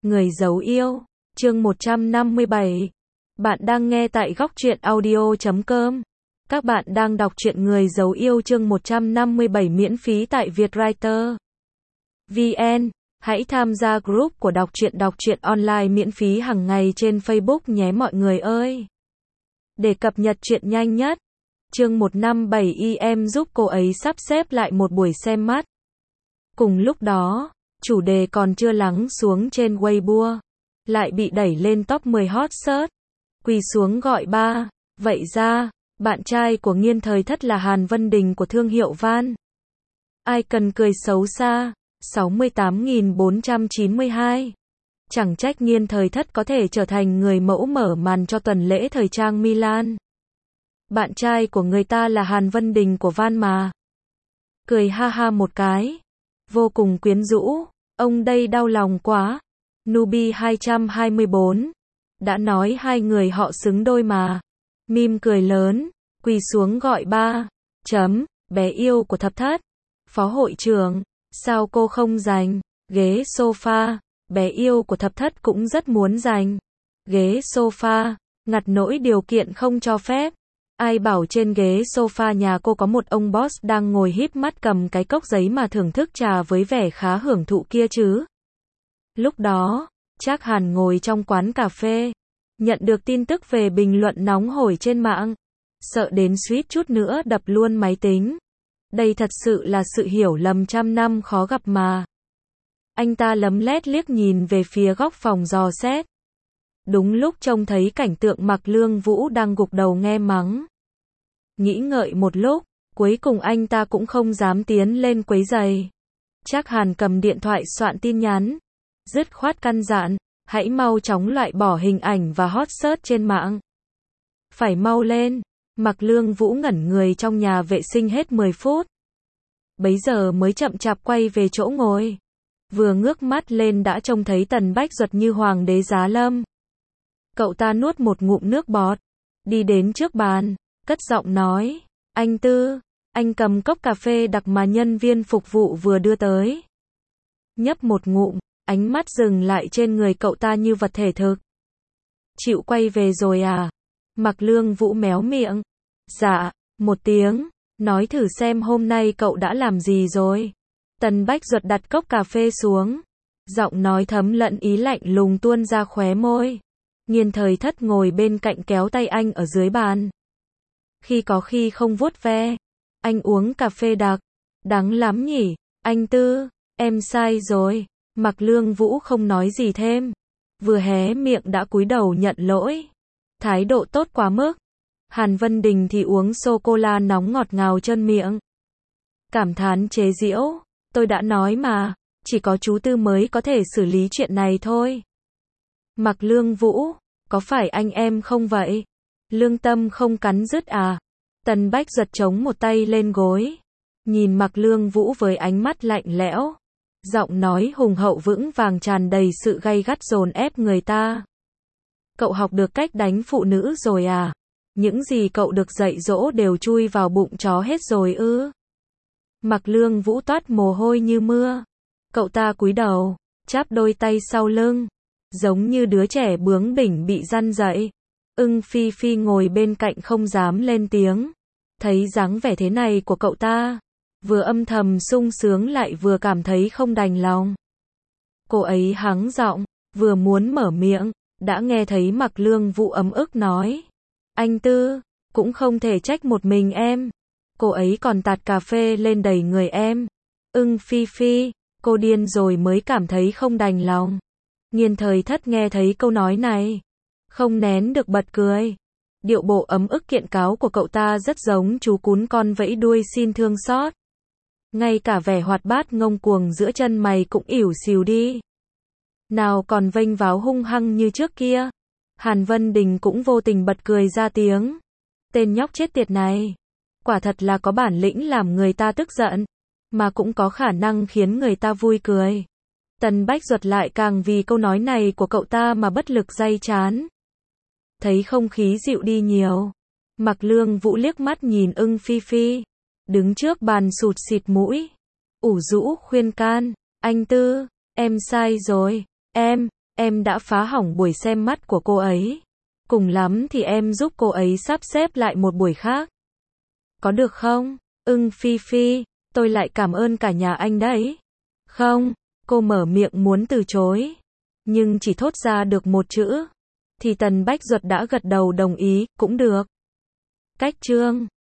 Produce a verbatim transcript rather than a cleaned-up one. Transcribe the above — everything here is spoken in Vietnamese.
Người giấu yêu, chương một trăm năm mươi bảy. Bạn đang nghe tại góc truyện audio chấm com. Các bạn đang đọc truyện Người giấu yêu chương một trăm năm mươi bảy miễn phí tại Vietwriter chấm vn. Hãy tham gia group của đọc truyện đọc truyện online miễn phí hàng ngày trên Facebook nhé mọi người ơi. Để cập nhật truyện nhanh nhất, chương một trăm năm mươi bảy y em giúp cô ấy sắp xếp lại một buổi xem mắt. Cùng lúc đó, chủ đề còn chưa lắng xuống trên Weibo, lại bị đẩy lên top mười hot search. Quỳ xuống gọi ba, vậy ra, bạn trai của Nghiên Thời Thất là Hàn Vân Đình của thương hiệu Van. Ai cần cười xấu xa, sáu mươi tám nghìn bốn trăm chín mươi hai. Chẳng trách Nghiên Thời Thất có thể trở thành người mẫu mở màn cho tuần lễ thời trang Milan. Bạn trai của người ta là Hàn Vân Đình của Van mà. Cười ha ha một cái. Vô cùng quyến rũ, ông đây đau lòng quá. Nubi hai trăm hai mươi bốn. Đã nói hai người họ xứng đôi mà. Mim cười lớn, quỳ xuống gọi ba. Chấm, bé yêu của Thập Thất. Phó hội trưởng, sao cô không giành ghế sofa? Bé yêu của Thập Thất cũng rất muốn giành ghế sofa, ngặt nỗi điều kiện không cho phép. Ai bảo trên ghế sofa nhà cô có một ông boss đang ngồi híp mắt cầm cái cốc giấy mà thưởng thức trà với vẻ khá hưởng thụ kia chứ. Lúc đó, Trác Hàn ngồi trong quán cà phê, nhận được tin tức về bình luận nóng hổi trên mạng, sợ đến suýt chút nữa đập luôn máy tính. Đây thật sự là sự hiểu lầm trăm năm khó gặp mà. Anh ta lấm lét liếc nhìn về phía góc phòng dò xét. Đúng lúc trông thấy cảnh tượng Mạc Lương Vũ đang gục đầu nghe mắng. Nghĩ ngợi một lúc, cuối cùng anh ta cũng không dám tiến lên quấy giày. Trác Hàn cầm điện thoại soạn tin nhắn, dứt khoát căn dặn, hãy mau chóng loại bỏ hình ảnh và hot search trên mạng. Phải mau lên. Mạc Lương Vũ ngẩn người trong nhà vệ sinh hết mười phút. Bấy giờ mới chậm chạp quay về chỗ ngồi. Vừa ngước mắt lên đã trông thấy Tần Bách Duật như hoàng đế giá lâm. Cậu ta nuốt một ngụm nước bọt, đi đến trước bàn, cất giọng nói, anh Tư, anh cầm cốc cà phê đặc mà nhân viên phục vụ vừa đưa tới. Nhấp một ngụm, ánh mắt dừng lại trên người cậu ta như vật thể thực. Chịu quay về rồi à? Mạc Lương Vũ méo miệng. Dạ, một tiếng, nói thử xem hôm nay cậu đã làm gì rồi. Tần Bách Duật đặt cốc cà phê xuống, giọng nói thấm lẫn ý lạnh lùng tuôn ra khóe môi. Nghiên Thời Thất ngồi bên cạnh kéo tay anh ở dưới bàn. Khi có khi không vuốt ve. Anh uống cà phê đặc. Đắng lắm nhỉ, anh Tư, em sai rồi. Mạc Lương Vũ không nói gì thêm. Vừa hé miệng đã cúi đầu nhận lỗi. Thái độ tốt quá mức. Hàn Vân Đình thì uống sô-cô-la nóng ngọt ngào chân miệng. Cảm thán chế giễu, tôi đã nói mà, chỉ có chú Tư mới có thể xử lý chuyện này thôi. Mạc Lương Vũ, có phải anh em không vậy? Lương tâm không cắn rứt à? Tần Bách Duật chống một tay lên gối, nhìn Mạc Lương Vũ với ánh mắt lạnh lẽo, giọng nói hùng hậu vững vàng tràn đầy sự gay gắt dồn ép người ta. Cậu học được cách đánh phụ nữ rồi à? Những gì cậu được dạy dỗ đều chui vào bụng chó hết rồi ư? Mạc Lương Vũ toát mồ hôi như mưa. Cậu ta cúi đầu, chắp đôi tay sau lưng, giống như đứa trẻ bướng bỉnh bị răn dạy. Ưng Phi Phi ngồi bên cạnh không dám lên tiếng. Thấy dáng vẻ thế này của cậu ta, vừa âm thầm sung sướng lại vừa cảm thấy không đành lòng. Cô ấy hắng giọng, vừa muốn mở miệng, đã nghe thấy Mạc Lương Vũ ấm ức nói. Anh Tư, cũng không thể trách một mình em. Cô ấy còn tạt cà phê lên đầy người em. Ưng Phi Phi, cô điên rồi mới cảm thấy không đành lòng. Nghiên Thời Thất nghe thấy câu nói này, không nén được bật cười. Điệu bộ ấm ức kiện cáo của cậu ta rất giống chú cún con vẫy đuôi xin thương xót. Ngay cả vẻ hoạt bát ngông cuồng giữa chân mày cũng ỉu xìu đi. Nào còn vênh váo hung hăng như trước kia. Hàn Vân Đình cũng vô tình bật cười ra tiếng. Tên nhóc chết tiệt này, quả thật là có bản lĩnh làm người ta tức giận, mà cũng có khả năng khiến người ta vui cười. Tần Bách Duật lại càng vì câu nói này của cậu ta mà bất lực day chán. Thấy không khí dịu đi nhiều, Mạc Lương Vũ liếc mắt nhìn Ưng Phi Phi, đứng trước bàn sụt xịt mũi, ủ rũ khuyên can, anh Tư, em sai rồi, em, em đã phá hỏng buổi xem mắt của cô ấy. Cùng lắm thì em giúp cô ấy sắp xếp lại một buổi khác. Có được không? Ưng Phi Phi, tôi lại cảm ơn cả nhà anh đấy. Không, cô mở miệng muốn từ chối, nhưng chỉ thốt ra được một chữ, thì Tần Bách Duật đã gật đầu đồng ý, cũng được. Cách chương